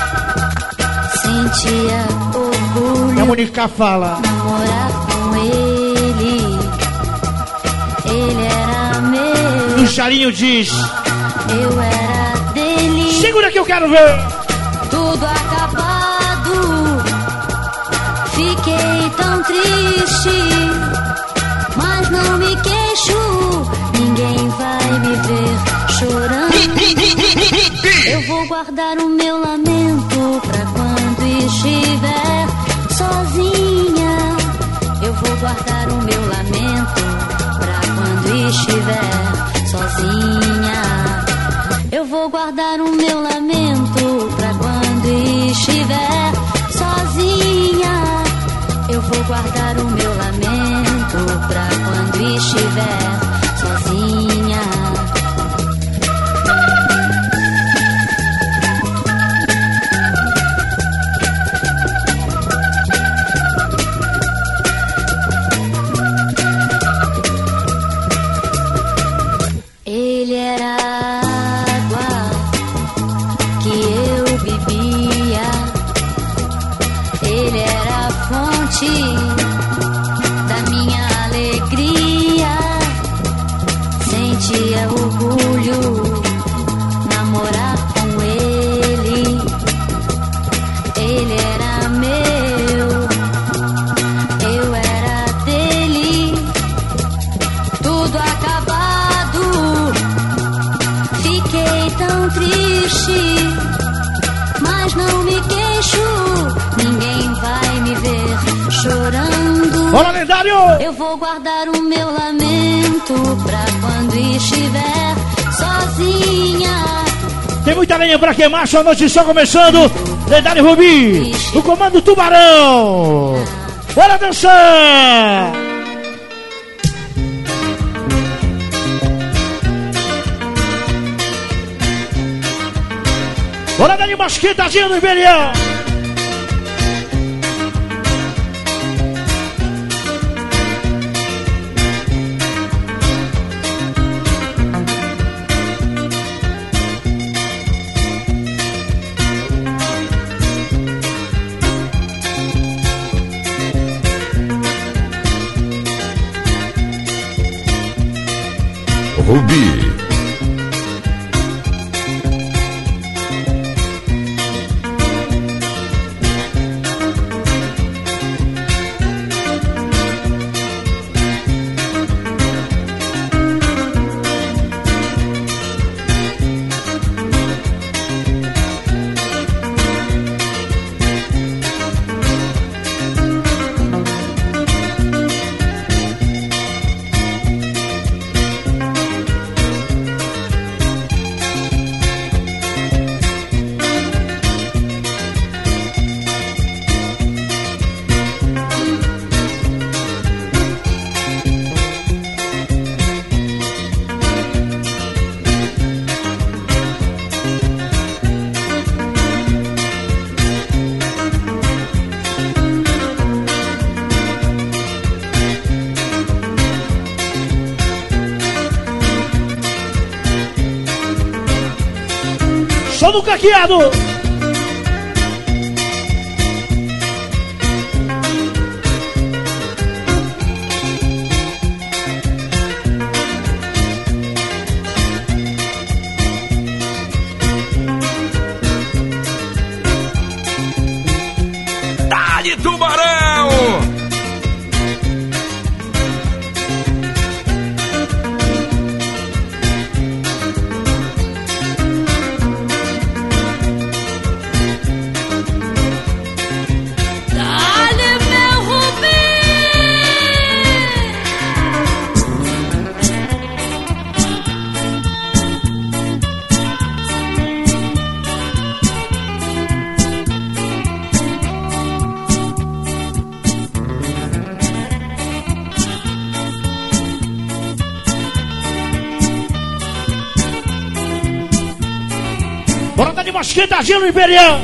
Sentia orgulho. A Mônica fala. Namorar com ele. Ele era meu. O Charinho diz. Eu era dele. Segura que eu quero ver. Tudo acabado. Fiquei tão triste, mas não me queixo. Ninguém vai me ver chorando. Eu vou guardar o meu lamento pra quando estiver sozinha. Eu vou guardar o meu lamento pra quando estiver sozinha. Eu vou guardar o meu lamento pra quando estiver sozinha. Eu vou guardar o meu lamento pra quando estiver sozinha. Ele era a água que eu bebia. Ele era a fonte da minha alegria. Sentia orgulho namorar com ele. Ele era meu, eu era dele. Tudo acabado. Fiquei tão triste, mas não me queixo. Ninguém vai me ver chorando. Bora, lendário! Eu vou guardar o meu lamento pra quando estiver sozinha. Tem muita lenha pra queimar, sua noite só começando. Lendário Rubi, o comando Tubarão. Bora dançar! Bora dar uma esquentadinha no Imperial. Rubi. Sou do caqueado. de Tubarão. Bora tá de mosqueta, Gino Imperial.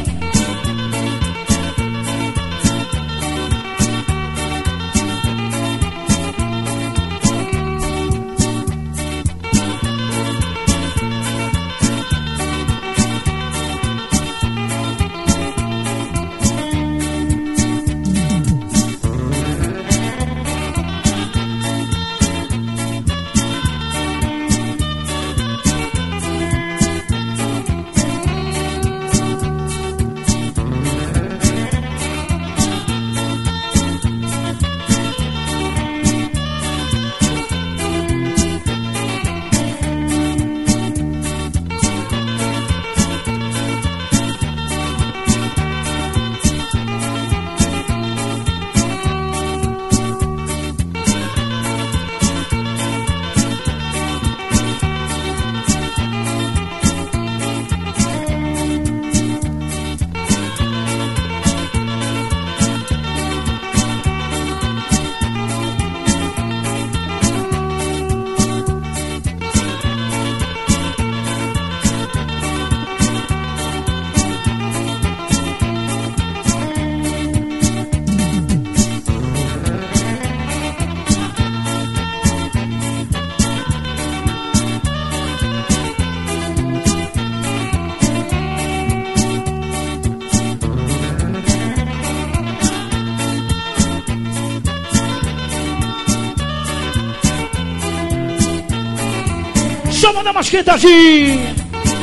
Chama da mosqueta, G!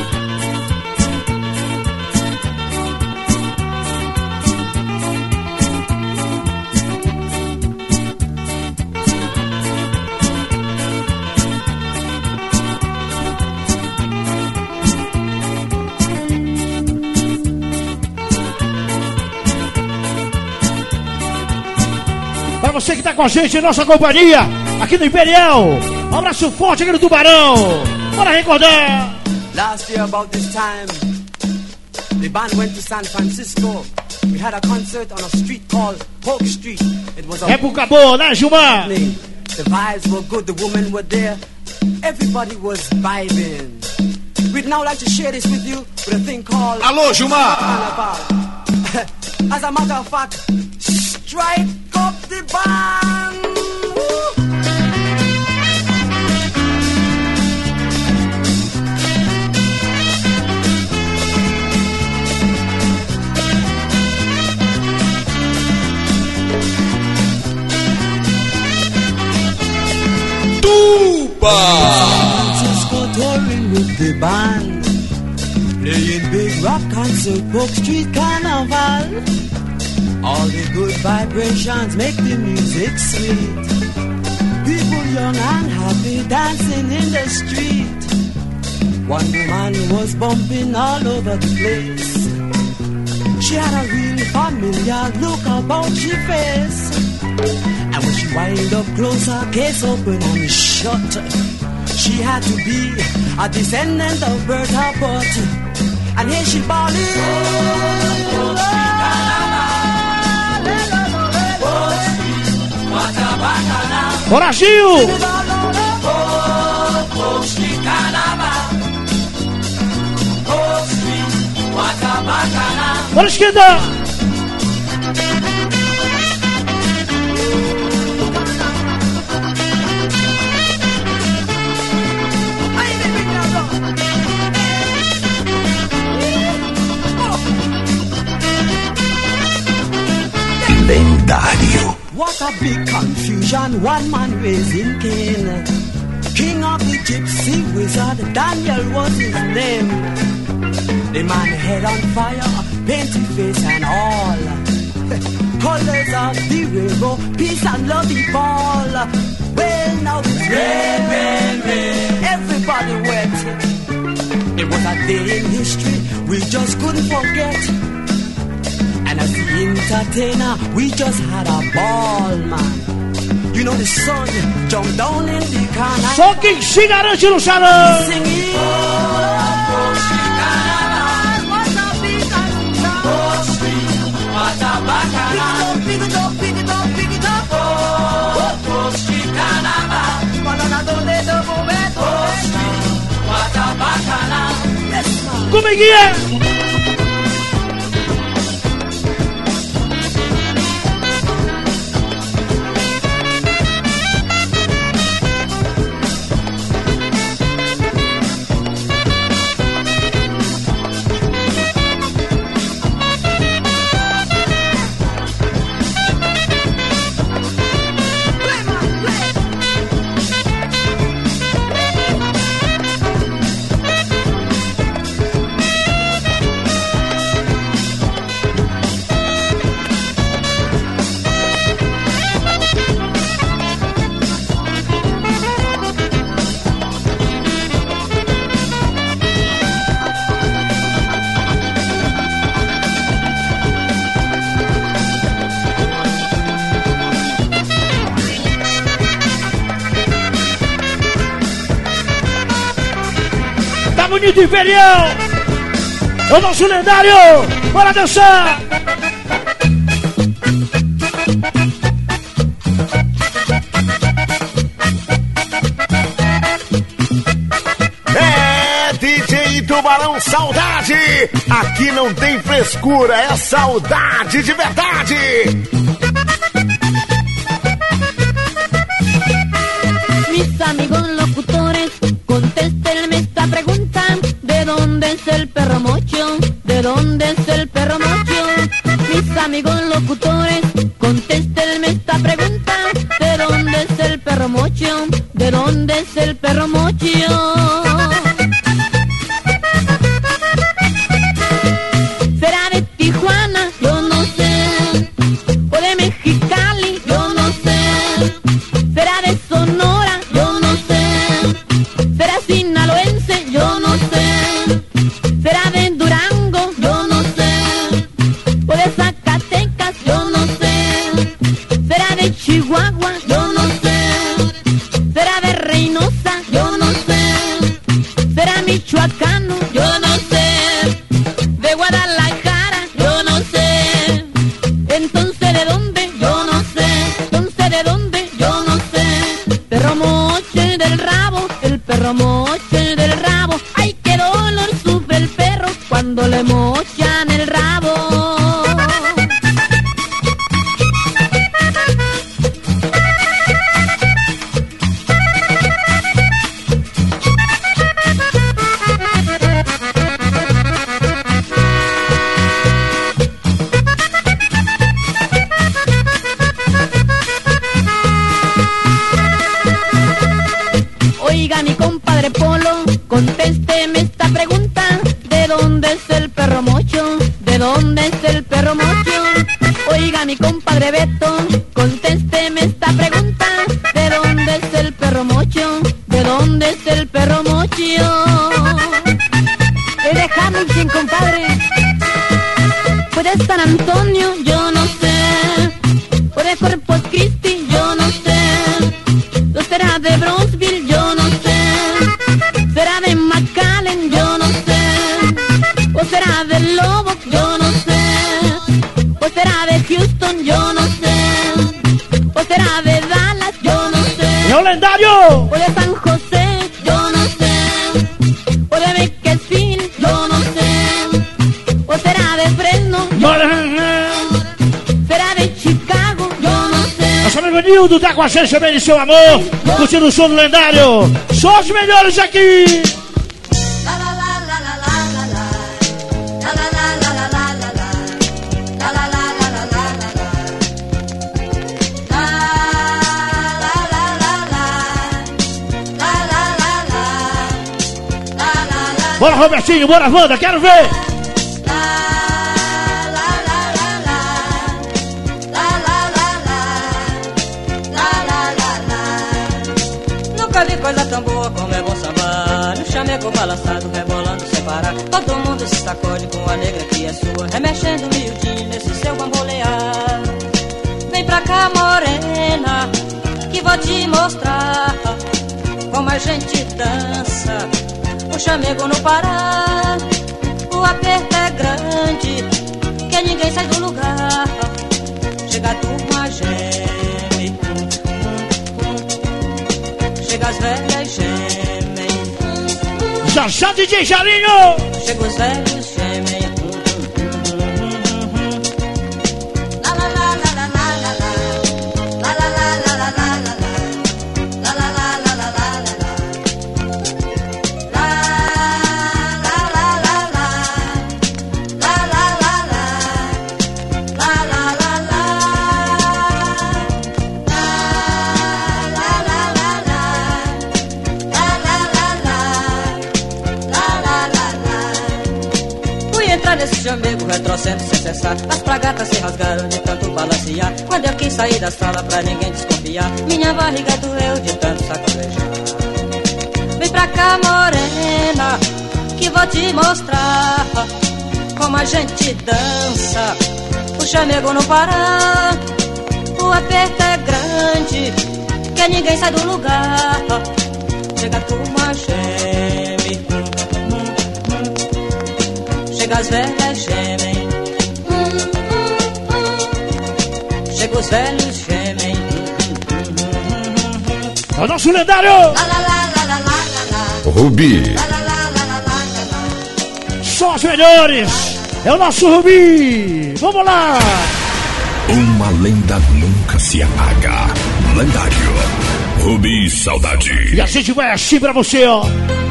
Para você que tá com a gente em nossa companhia, aqui no Imperial, um abraço forte aqui no Tubarão. Bora recordar. Last year about this time, the band went to San Francisco. We had a concert on a street called Polk Street. It was a época boa, né, Gilmar? The vibes were good, the women were there. Everybody was vibing. We'd now like to share this with you with a thing called Alô, Gilmar! As a matter of fact, strike up the band! Tuba! Francisco touring with the band, playing big rock concert, Polk Street Carnival. All the good vibrations make the music sweet. People young and happy dancing in the street. One woman was bumping all over the place. She had a real familiar look about her face. And when she wind up closer, case open and shut. She had to be a descendant of Bertha Butt. And here she bawling. Oh, oh, Bora, Gil! Bora, esquerda! Lendário. What a big confusion, one man raising Cain. King of the gypsy wizard, Daniel was his name. The man head on fire, painted face and all. colors of the rainbow, peace and love be all. Well, now it's rain, rain, rain. Everybody wet. It was a day in history we just couldn't forget. And as the entertainer, we just had a ball, man. You know the sun jumped down in the corner. Só quem se garante no salão. Singing. Pick it up, pick it up, pick it up. Oh, Tosti Carnaval. Balonador do momento. Tosti, Guatabacana. Como é que é? Bonito Imperial, é o nosso lendário, bora dançar! É D J Tubarão Saudade, aqui não tem frescura, é saudade de verdade! Mis amigos locutores, contéstenme esta pregunta. ¿De dónde es el perro mocho? ¿De dónde es el perro mocho? Mis amigos locutores, contéstenme esta pregunta. ¿De dónde es el perro mocho? ¿De dónde es el perro mocho? ¿Será de Tijuana? Yo no sé. ¿O de Mexicali? Yo no sé. ¿Será de Sonora? Yo no sé. ¿Será sinaloense? Yo no sé. ¿Será de Durango? Yo no sé. ¿O de Zacatecas? Yo no sé. ¿Será de Chihuahua? Yo no sé. ¿Será de Reynosa? Yo no sé. ¿Será michoacano? Yo no sé. ¿De Guadalajara? Yo no sé. Entonces, ¿de dónde? Yo no sé. Entonces, ¿de dónde? Yo no sé. Perro moche del rabo, el perro moche del rabo. Ay, qué dolor sufre el perro cuando le mochan el rabo. Oiga, mi compadre Polo, contésteme esta pregunta. ¿De dónde es el perro mocho? ¿De dónde es el perro mocho? Oiga, mi compadre Beto, contésteme esta pregunta. ¿De dónde es el perro mocho? ¿De dónde es el perro mocho? Es de Hamilton, compadre. ¿Fue de San Antonio? Yo no sé. ¿Fue de Corpus Christi? Yo no sé. ¿No será de Bronzeville? Yo no sé. ¿Será de McAllen? Yo no sé. ¿O será del Lobo? Yo no sé. ¿O será de Houston? Yo no sé. ¿O será de Dallas? Yo no sé. ¡Y un lendario! ¿O de San José? Yo no sé. ¿O de Bakersfield? Yo no sé. ¿O será de Fresno? Yo no sé. ¿Será de Chicago? Yo no sé. Nosso amigo Nildo tá com a gente também de seu amor, curtindo o som do lendário. Só os melhores aqui. Bora, Robertinho, bora, Wanda, quero ver! La coisa tão boa como é bom sambar. No chamego balançado, rebolando sem parar. Todo mundo se sacode com a negra que é sua, remexendo miudinho nesse seu bambolear. Vem pra cá, morena, que vou te mostrar como a gente dança o chamego no Pará. O aperto é grande, que ninguém sai do lugar. Chega a turma, geme, chega as velhas, gemem. Já já, D J Jalinho! Chega os velhos, gemem. Nesse chamego retrocedendo sem cessar. As pragatas se rasgaram de tanto balancear. Quando eu quis sair da sala pra ninguém desconfiar, minha barriga doeu de tanto sacolejar. Vem pra cá, morena, que vou te mostrar como a gente dança o chamego no Pará. O aperto é grande, que ninguém sai do lugar. Chega a turma, geme, chega as velhas, gemem. Chega os velhos, gemem. É o nosso lendário Rubi. Só os melhores. É o nosso Rubi. Vamos lá. Uma lenda nunca se apaga. Lendário Rubi Saudade. E a gente vai assim pra você, ó.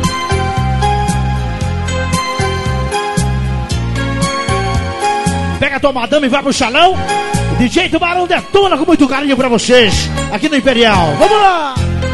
Pega a tua madame e vai pro salão. D J Tubarão detona com muito carinho pra vocês aqui no Imperial. Vamos lá!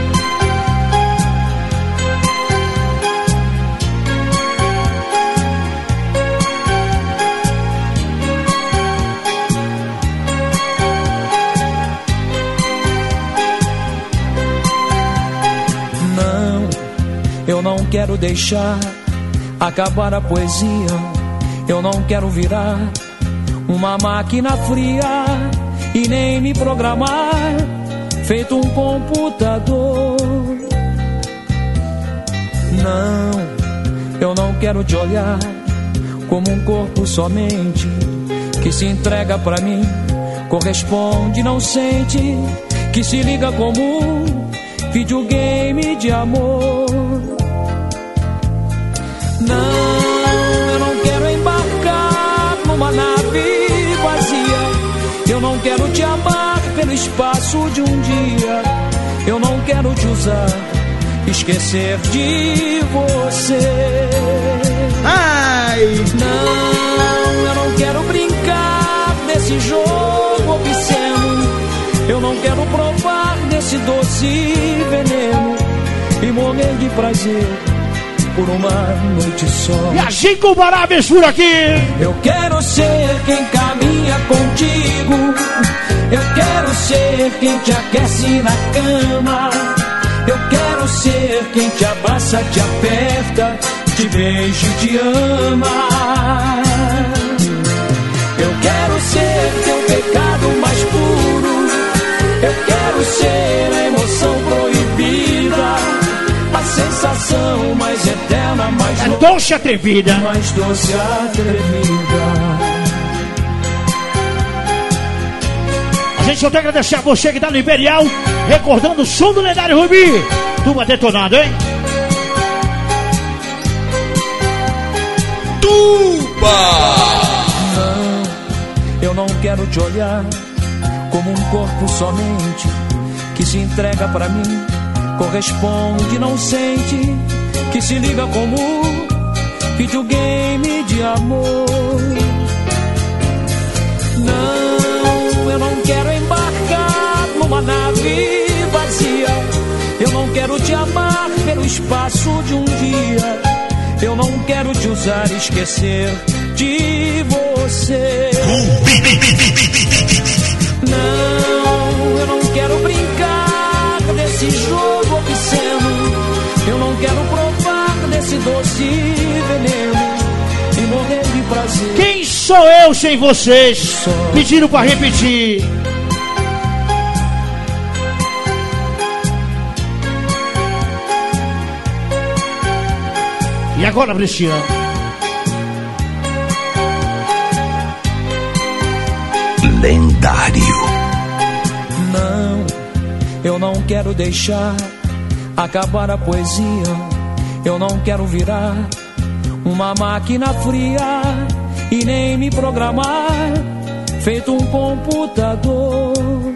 Não, eu não quero deixar acabar a poesia. Eu não quero virar uma máquina fria e nem me programar feito um computador. Não, eu não quero te olhar como um corpo somente que se entrega pra mim, corresponde, não sente, que se liga como um videogame de amor. Não, eu não quero embarcar numa nave vazia. Eu não quero te amar pelo espaço de um dia. Eu não quero te usar, esquecer de você. Ai! Não, eu não quero brincar nesse jogo obsceno. Eu não quero provar desse doce veneno e morrer de prazer por uma noite só. E a gente comparáveis por aqui. Eu quero ser quem caminha contigo. Eu quero ser quem te aquece na cama. Eu quero ser quem te abraça, te aperta, te beija e te ama. Eu quero ser teu pecado mais puro. Eu quero ser a emoção proibida, a sensação mais eterna, mais é doce atrevida, mais doce atrevida. A gente só tem que agradecer a você que tá no Imperial, recordando o som do lendário Rubi. Tuba detonado, hein? Tuba! Não, eu não quero te olhar como um corpo somente que se entrega pra mim, corresponde, não sente, que se liga como um videogame de amor. Não, eu não quero embarcar numa nave vazia. Eu não quero te amar pelo espaço de um dia. Eu não quero te usar, esquecer de você. Não, eu não quero brincar desse jogo obsceno. Sou eu sem vocês. Pediram pra repetir. E agora, Brechinha? Lendário. Não, eu não quero deixar acabar a poesia. Eu não quero virar uma máquina fria e nem me programar feito um computador.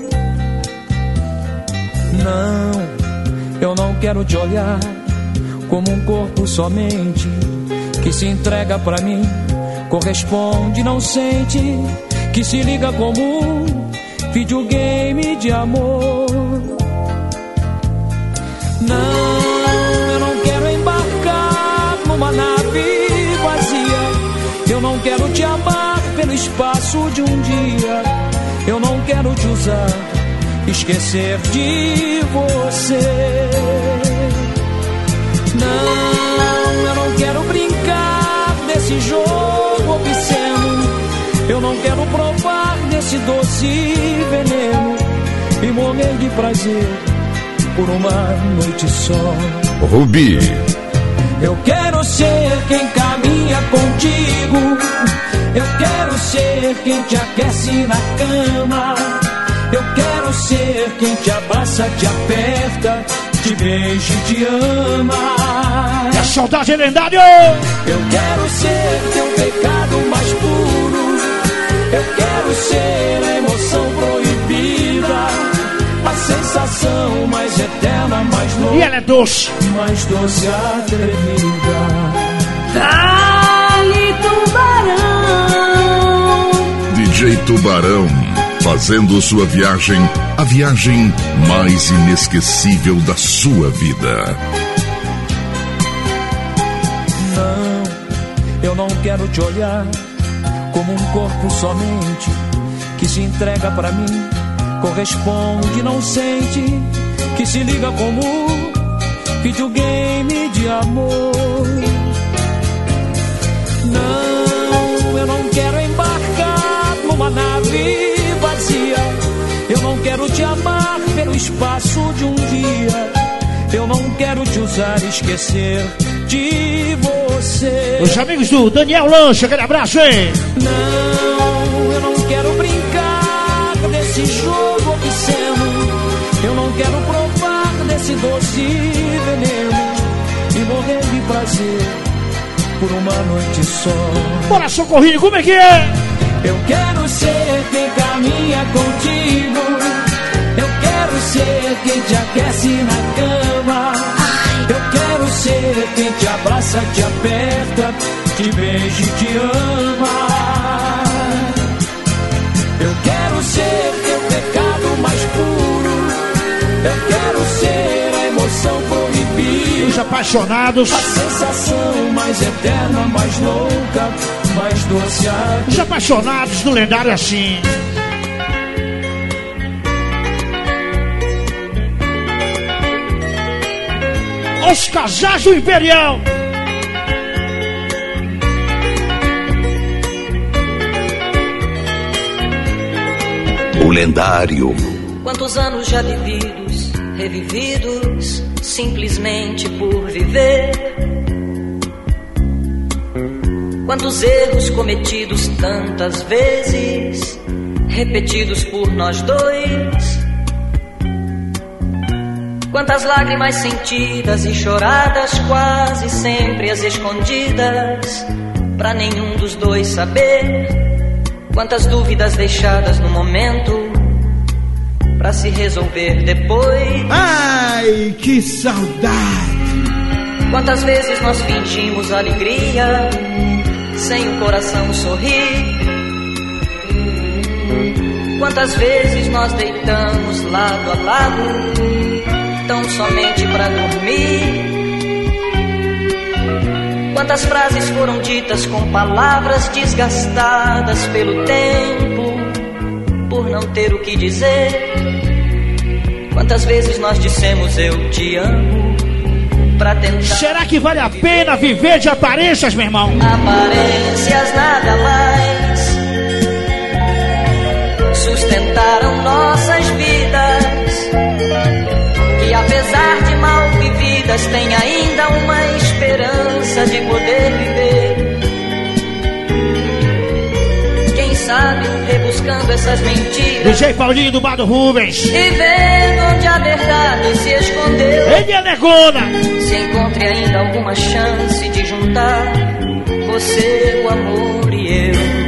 Não, eu não quero te olhar como um corpo somente que se entrega pra mim, corresponde, não sente, que se liga como um videogame de amor. Não, eu não quero embarcar numa nave vazia. Eu não quero te amar pelo espaço de um dia. Eu não quero te usar, esquecer de você. Não, eu não quero brincar desse jogo obsceno. Eu não quero provar desse doce veneno e morrer de prazer por uma noite só. Rubi. Eu quero ser quem caminha contigo. Eu quero ser quem te aquece na cama. Eu quero ser quem te abraça, te aperta, te beija e te ama. E a saudade é lendário. Eu quero ser teu pecado mais puro. Eu quero ser a emoção proibida, a sensação mais eterna, mais louca. E ela é doce. Mais doce atrevida. Dali Tubarão. D J Tubarão, fazendo sua viagem, a viagem mais inesquecível da sua vida. Não, eu não quero te olhar como um corpo somente que se entrega pra mim, corresponde, não sente, que se liga como um videogame de amor. Não, eu não quero embarcar numa nave vazia. Eu não quero te amar pelo espaço de um dia. Eu não quero te usar, esquecer de você. Os amigos do Daniel Lancha, aquele abraço, hein? Não, eu não quero brincar desse jogo obsceno. Eu não quero provar desse doce veneno e morrer de prazer por uma noite só. Bora, Socorrinho, como é que é? Eu quero ser quem caminha contigo. Eu quero ser quem te aquece na cama. Eu quero ser quem te abraça, te aperta, te beija e te ama. Eu quero ser teu pecado mais puro. Eu quero ser a emoção proibida. Os apaixonados. A sensação mais eterna, mais louca, mais doce. Os apaixonados do lendário assim. Os casais do Imperial. O lendário. Quantos anos já vividos, revividos, simplesmente por viver. Quantos erros cometidos tantas vezes, repetidos por nós dois. Quantas lágrimas sentidas e choradas, quase sempre as escondidas, pra nenhum dos dois saber. Quantas dúvidas deixadas no momento, pra se resolver depois. Ai, que saudade! Quantas vezes nós fingimos alegria, sem o coração sorrir. Quantas vezes nós deitamos lado a lado, tão somente pra dormir. Quantas frases foram ditas com palavras desgastadas pelo tempo, por não ter o que dizer. Quantas vezes nós dissemos eu te amo, pra tentar. Será que vale a pena viver de aparências, meu irmão? Aparências nada mais sustentaram nossas vidas, que apesar de mal vividas tem ainda uma esperança de poder viver. Quem sabe rebuscando essas mentiras, D J Paulinho do Bar do Rubens, e vendo onde a verdade se escondeu, ele é negona, se encontre ainda alguma chance de juntar você, o amor e eu.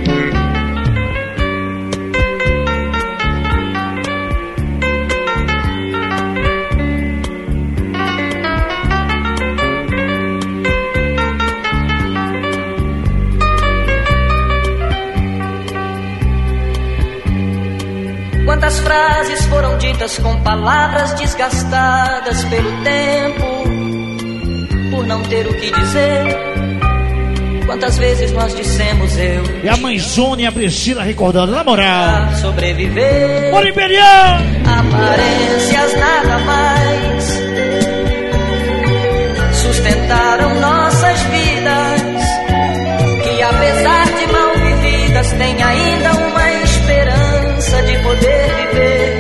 Quantas frases foram ditas com palavras desgastadas pelo tempo, por não ter o que dizer. Quantas vezes nós dissemos eu e a mãezona e a Priscila recordando, na moral, sobreviver. Bora Imperial! Aparências nada mais sustentaram nossas vidas, que apesar de mal vividas tem ainda uma esperança de poder viver.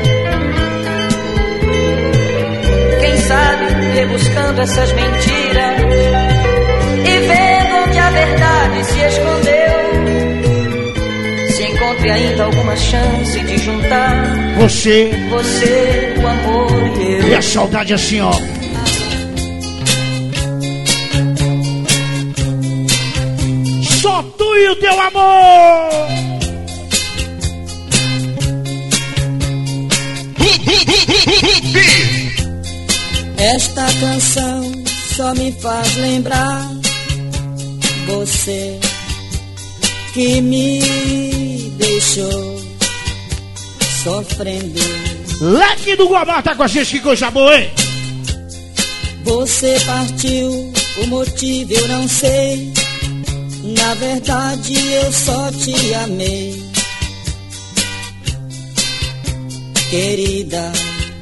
Quem sabe rebuscando essas mentiras e vendo onde a verdade se escondeu, se encontre ainda alguma chance de juntar você, você, o amor e eu. E a saudade assim, ó. Só tu e o teu amor. Esta canção só me faz lembrar você que me deixou sofrendo. Leque do Guamá tá com a gente, que coisa boa, hein? Você partiu, o motivo eu não sei. Na verdade eu só te amei, querida.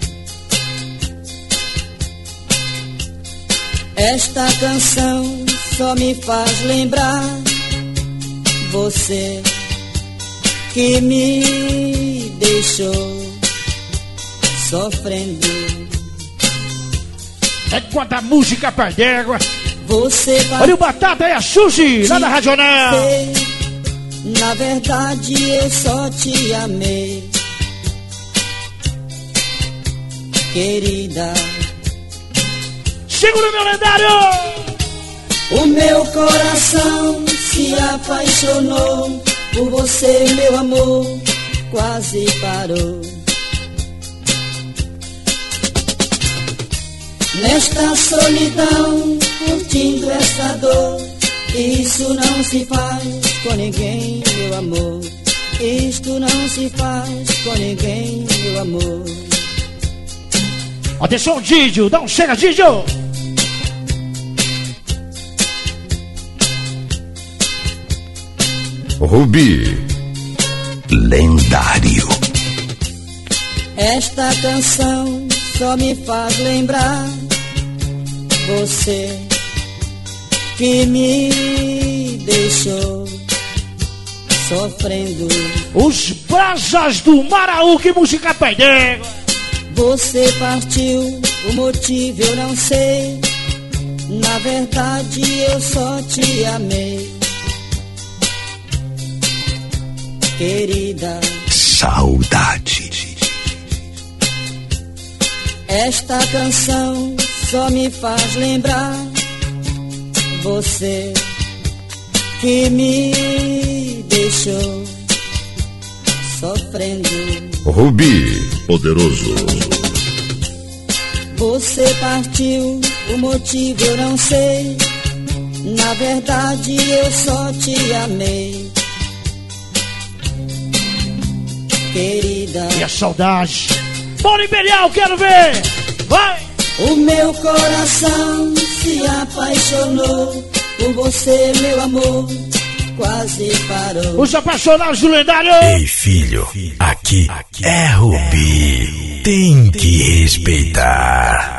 Esta canção só me faz lembrar você que me deixou sofrendo. É quanta música perde égua. Você olha o Batata e a Suzy lá da Regional. Na verdade eu só te amei, querida. Segura meu lendário! O meu coração se apaixonou por você, meu amor, quase parou. Nesta solidão, curtindo essa dor, isso não se faz com ninguém, meu amor. Isto não se faz com ninguém, meu amor. Atenção, Didio, dá um chega, Didio! Rubi, lendário. Esta canção só me faz lembrar você que me deixou sofrendo. Os Brasas do Maraú, que música pai d'égua. Você partiu, o motivo eu não sei. Na verdade eu só te amei, querida. Saudade. Esta canção só me faz lembrar você que me deixou sofrendo. Rubi, poderoso. Você partiu, o motivo eu não sei. Na verdade eu só te amei, querida. E a saudade. Bora Imperial, quero ver! Vai! O meu coração se apaixonou por você, meu amor, quase parou. Os apaixonados do lendário. Ei, filho, aqui é Rubi. Tem que respeitar.